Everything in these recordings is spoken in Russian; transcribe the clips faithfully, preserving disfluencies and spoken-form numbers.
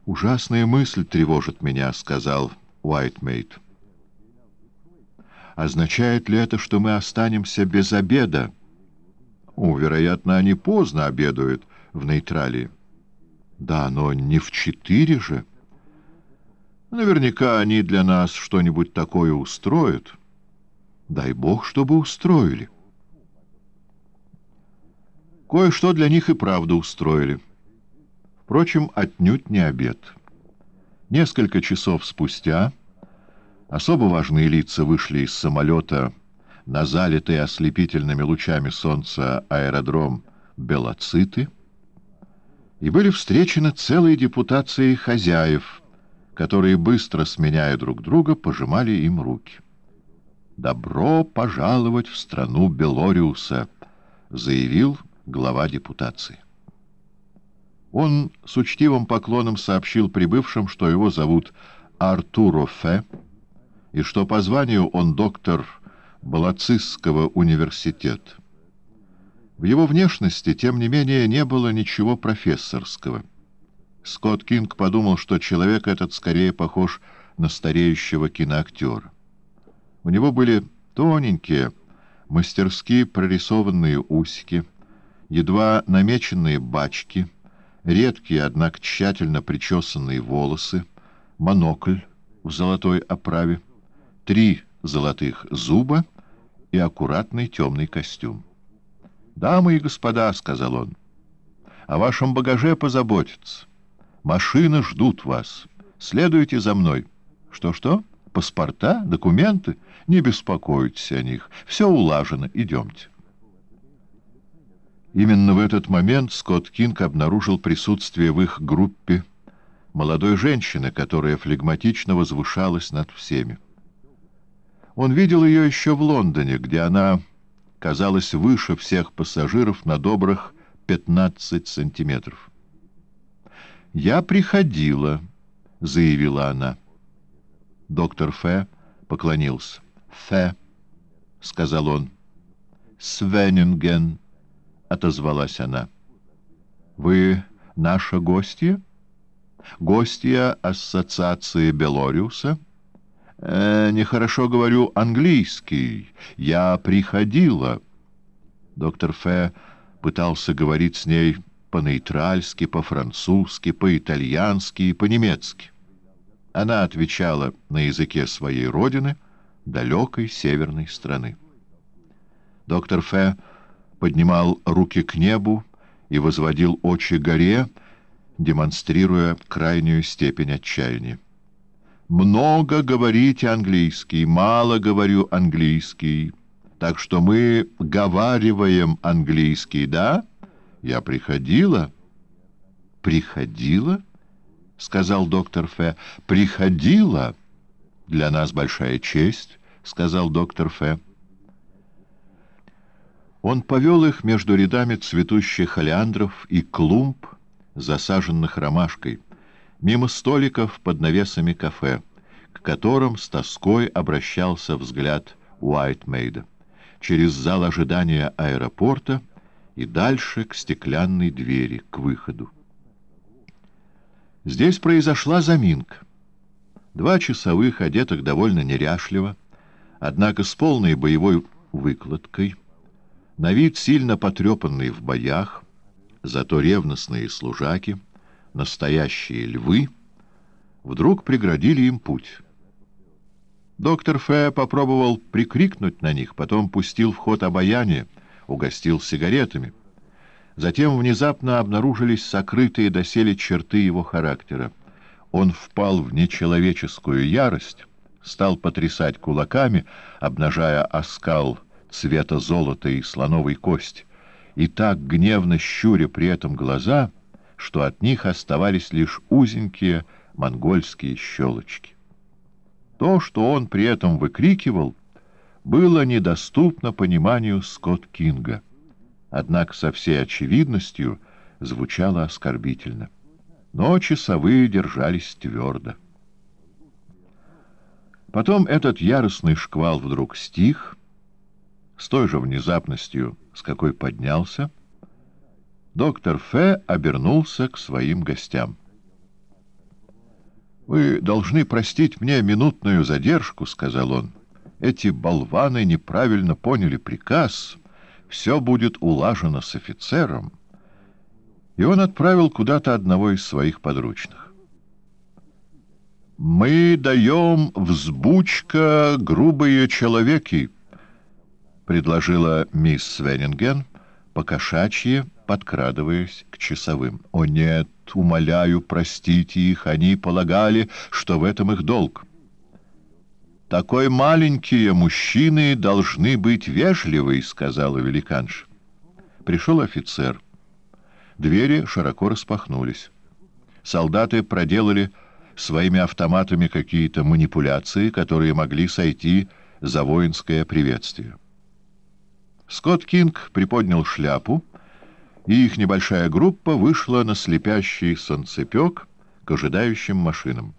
«Ужасная мысль тревожит меня», — сказал Уайтмейд. «Означает ли это, что мы останемся без обеда?» «О, вероятно, они поздно обедают в Нейтралии». «Да, но не в четыре же». «Наверняка они для нас что-нибудь такое устроят». «Дай бог, чтобы устроили». Кое-что для них и правда устроили. Впрочем, отнюдь не обед. Несколько часов спустя особо важные лица вышли из самолета на залитый ослепительными лучами солнца аэродром Белоциты и были встречены целой депутацией хозяев, которые, быстро сменяя друг друга, пожимали им руки. «Добро пожаловать в страну Белориуса», — заявил глава депутации. Он с учтивым поклоном сообщил прибывшим, что его зовут Артуро Фе, и что по званию он доктор Балацистского университета. В его внешности, тем не менее, не было ничего профессорского. Скотт Кинг подумал, что человек этот скорее похож на стареющего киноактера. У него были тоненькие, мастерски прорисованные усики, едва намеченные бачки, редкие, однако тщательно причесанные волосы, монокль в золотой оправе, три золотых зуба и аккуратный темный костюм. «Дамы и господа», — сказал он, — «о вашем багаже позаботятся. Машины ждут вас. Следуйте за мной». «Что-что? Паспорта? Документы? Не беспокойтесь о них. Все улажено. Идемте». Именно в этот момент Скотт Кинг обнаружил присутствие в их группе молодой женщины, которая флегматично возвышалась над всеми. Он видел ее еще в Лондоне, где она казалась выше всех пассажиров на добрых пятнадцать сантиметров. «Я приходила», — заявила она. Доктор Фе поклонился. «Фе», — сказал он. «Свеннинген», — отозвалась она. «Вы наша гостья? Гостья ассоциации Белориуса?» э, «Нехорошо говорю английский. Я приходила». Доктор Фе пытался говорить с ней по-нейтральски, по-французски, по-итальянски и по-немецки. Она отвечала на языке своей родины, далекой северной страны. Доктор Фе поднимал руки к небу и возводил очи горе, демонстрируя крайнюю степень отчаяния. «Много говорите английский, мало говорю английский, так что мы говариваем английский, да? Я приходила». «Приходила?» — сказал доктор Фе. «Приходила? Для нас большая честь», — сказал доктор Фе. Он повел их между рядами цветущих олеандров и клумб, засаженных ромашкой, мимо столиков под навесами кафе, к которым с тоской обращался взгляд Уайтмейда, через зал ожидания аэропорта и дальше к стеклянной двери, к выходу. Здесь произошла заминка. Два часовых, одетых довольно неряшливо, однако с полной боевой выкладкой, на вид сильно потрепанные в боях, зато ревностные служаки, настоящие львы, вдруг преградили им путь. Доктор Фе попробовал прикрикнуть на них, потом пустил в ход обаяние, угостил сигаретами. Затем внезапно обнаружились сокрытые доселе черты его характера. Он впал в нечеловеческую ярость, стал потрясать кулаками, обнажая оскал цвета золота и слоновой кости, и так гневно щуря при этом глаза, что от них оставались лишь узенькие монгольские щелочки. То, что он при этом выкрикивал, было недоступно пониманию Скотт Кинга, однако со всей очевидностью звучало оскорбительно. Но часовые держались твердо. Потом этот яростный шквал вдруг стих, с той же внезапностью, с какой поднялся. Доктор Фе обернулся к своим гостям. «Вы должны простить мне минутную задержку», — сказал он. «Эти болваны неправильно поняли приказ. Все будет улажено с офицером». И он отправил куда-то одного из своих подручных. «Мы даем взбучка грубые человеки», — предложила мисс Свеннинген, покошачьи подкрадываясь к часовым. «О нет, умоляю, простите их, они полагали, что в этом их долг». «Такой маленькие мужчины должны быть вежливы», — сказала великанша. Пришел офицер. Двери широко распахнулись. Солдаты проделали своими автоматами какие-то манипуляции, которые могли сойти за воинское приветствие. Скотт Кинг приподнял шляпу, и их небольшая группа вышла на слепящий солнцепек к ожидающим машинам.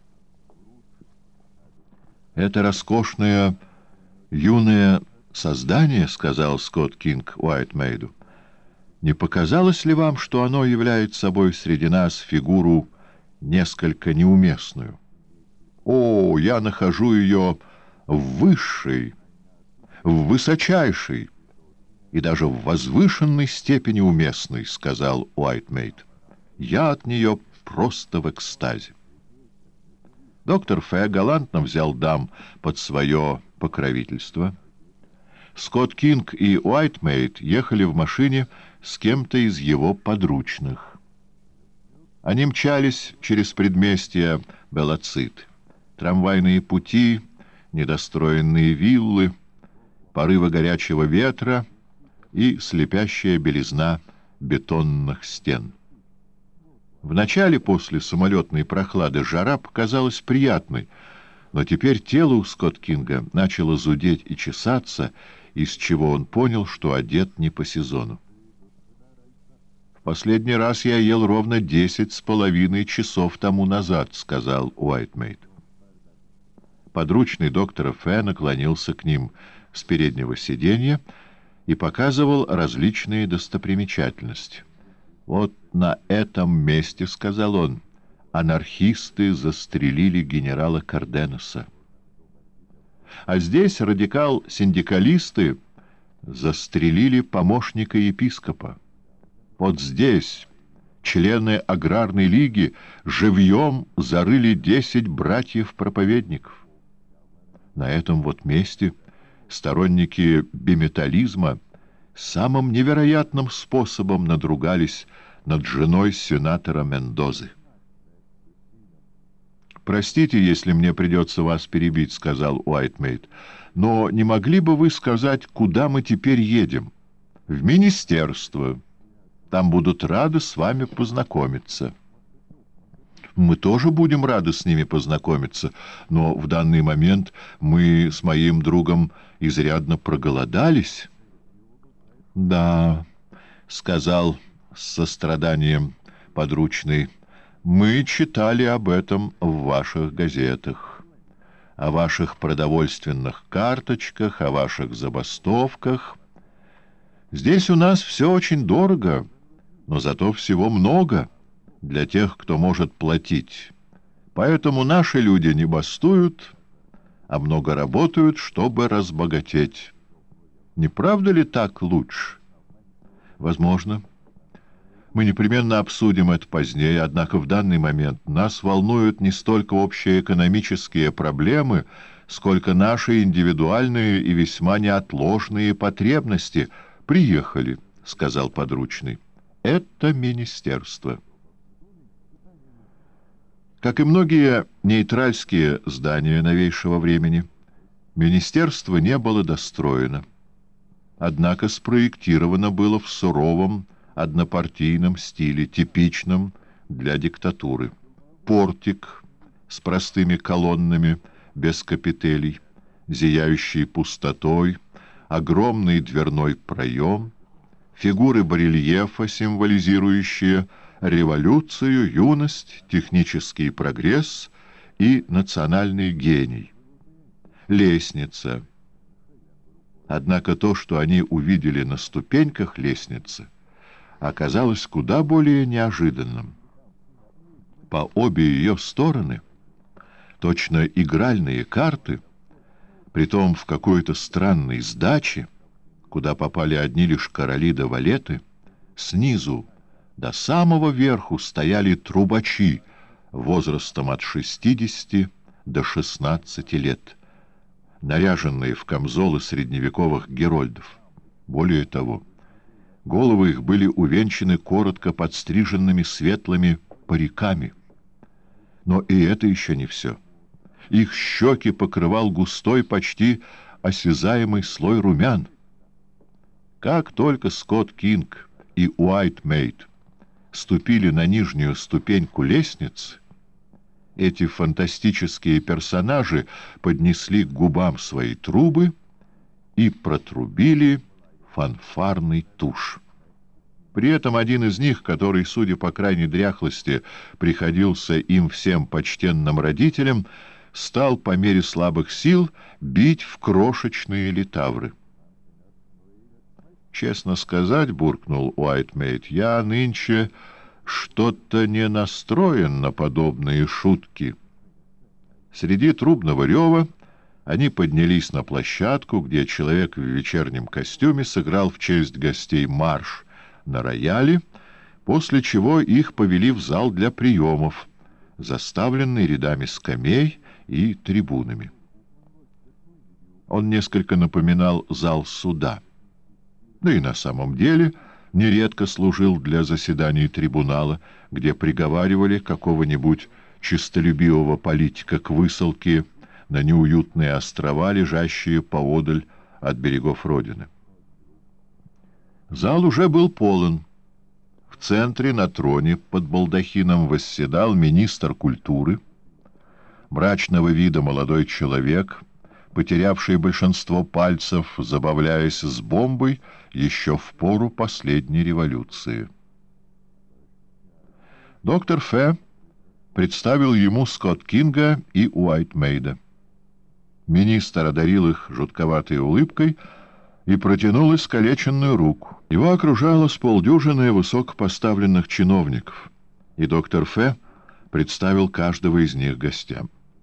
«Это роскошное юное создание, — сказал Скотт Кинг Уайтмейду, — не показалось ли вам, что оно является собой среди нас фигуру несколько неуместную? О, я нахожу ее в высшей, в высочайшей и даже в возвышенной степени уместной, — сказал Уайтмейд. Я от нее просто в экстазе. Доктор Фэ галантно взял дам под свое покровительство. Скотт Кинг и Уайтмейд ехали в машине с кем-то из его подручных. Они мчались через предместья Белоцит. Трамвайные пути, недостроенные виллы, порывы горячего ветра и слепящая белизна бетонных стен. Вначале, после самолетной прохлады, жара показалась приятной, но теперь тело у Скотт Кинга начало зудеть и чесаться, из чего он понял, что одет не по сезону. «В последний раз я ел ровно десять с половиной часов тому назад», — сказал Уайтмейд. Подручный доктора Фэ наклонился к ним с переднего сиденья и показывал различные достопримечательности. «Вот на этом месте, — сказал он, — анархисты застрелили генерала Карденоса. А здесь радикал-синдикалисты застрелили помощника епископа. Вот здесь члены аграрной лиги живьем зарыли десять братьев-проповедников. На этом вот месте сторонники биметализма самым невероятным способом надругались над женой сенатора Мендозы. «Простите, если мне придется вас перебить, — сказал Уайтмейд, — но не могли бы вы сказать, куда мы теперь едем?» «В министерство. Там будут рады с вами познакомиться». «Мы тоже будем рады с ними познакомиться, но в данный момент мы с моим другом изрядно проголодались». «Да, — сказал с состраданием подручный, — мы читали об этом в ваших газетах, о ваших продовольственных карточках, о ваших забастовках. Здесь у нас все очень дорого, но зато всего много для тех, кто может платить. Поэтому наши люди не бастуют, а много работают, чтобы разбогатеть. Не правда ли так лучше?» «Возможно. Мы непременно обсудим это позднее, однако в данный момент нас волнуют не столько общие экономические проблемы, сколько наши индивидуальные и весьма неотложные потребности. Приехали, — сказал подручный. Это министерство». Как и многие нейтральские здания новейшего времени, министерство не было достроено. Однако спроектировано было в суровом однопартийном стиле, типичном для диктатуры. Портик с простыми колоннами, без капителей, зияющий пустотой, огромный дверной проем, фигуры барельефа, символизирующие революцию, юность, технический прогресс и национальный гений. Лестница. Однако то, что они увидели на ступеньках лестницы, оказалось куда более неожиданным. По обе ее стороны точно игральные карты, притом в какой-то странной сдаче, куда попали одни лишь короли да валеты, снизу до самого верху стояли трубачи возрастом от шестидесяти до шестнадцати лет, наряженные в камзолы средневековых герольдов. Более того, головы их были увенчаны коротко подстриженными светлыми париками. Но и это еще не все. Их щеки покрывал густой, почти осязаемый слой румян. Как только Скотт Кинг и Уайтмейд ступили на нижнюю ступеньку лестницы, эти фантастические персонажи поднесли к губам свои трубы и протрубили фанфарный туш. При этом один из них, который, судя по крайней дряхлости, приходился им всем почтенным родителям, стал по мере слабых сил бить в крошечные литавры. «Честно сказать, — буркнул Уайтмейд, — я нынче что-то не настроен на подобные шутки». Среди трубного рева они поднялись на площадку, где человек в вечернем костюме сыграл в честь гостей марш на рояле, после чего их повели в зал для приемов, заставленный рядами скамей и трибунами. Он несколько напоминал зал суда, да и на самом деле нередко служил для заседаний трибунала, где приговаривали какого-нибудь честолюбивого политика к высылке на неуютные острова, лежащие поодаль от берегов Родины. Зал уже был полон. В центре на троне под балдахином восседал министр культуры, мрачного вида молодой человек, потерявший большинство пальцев, забавляясь с бомбой еще в пору последней революции. Доктор Фе представил ему Скотт Кинга и Уайтмейда. Министр одарил их жутковатой улыбкой и протянул искалеченную руку. Его окружало с полдюжины высокопоставленных чиновников, и доктор Фе представил каждого из них гостям.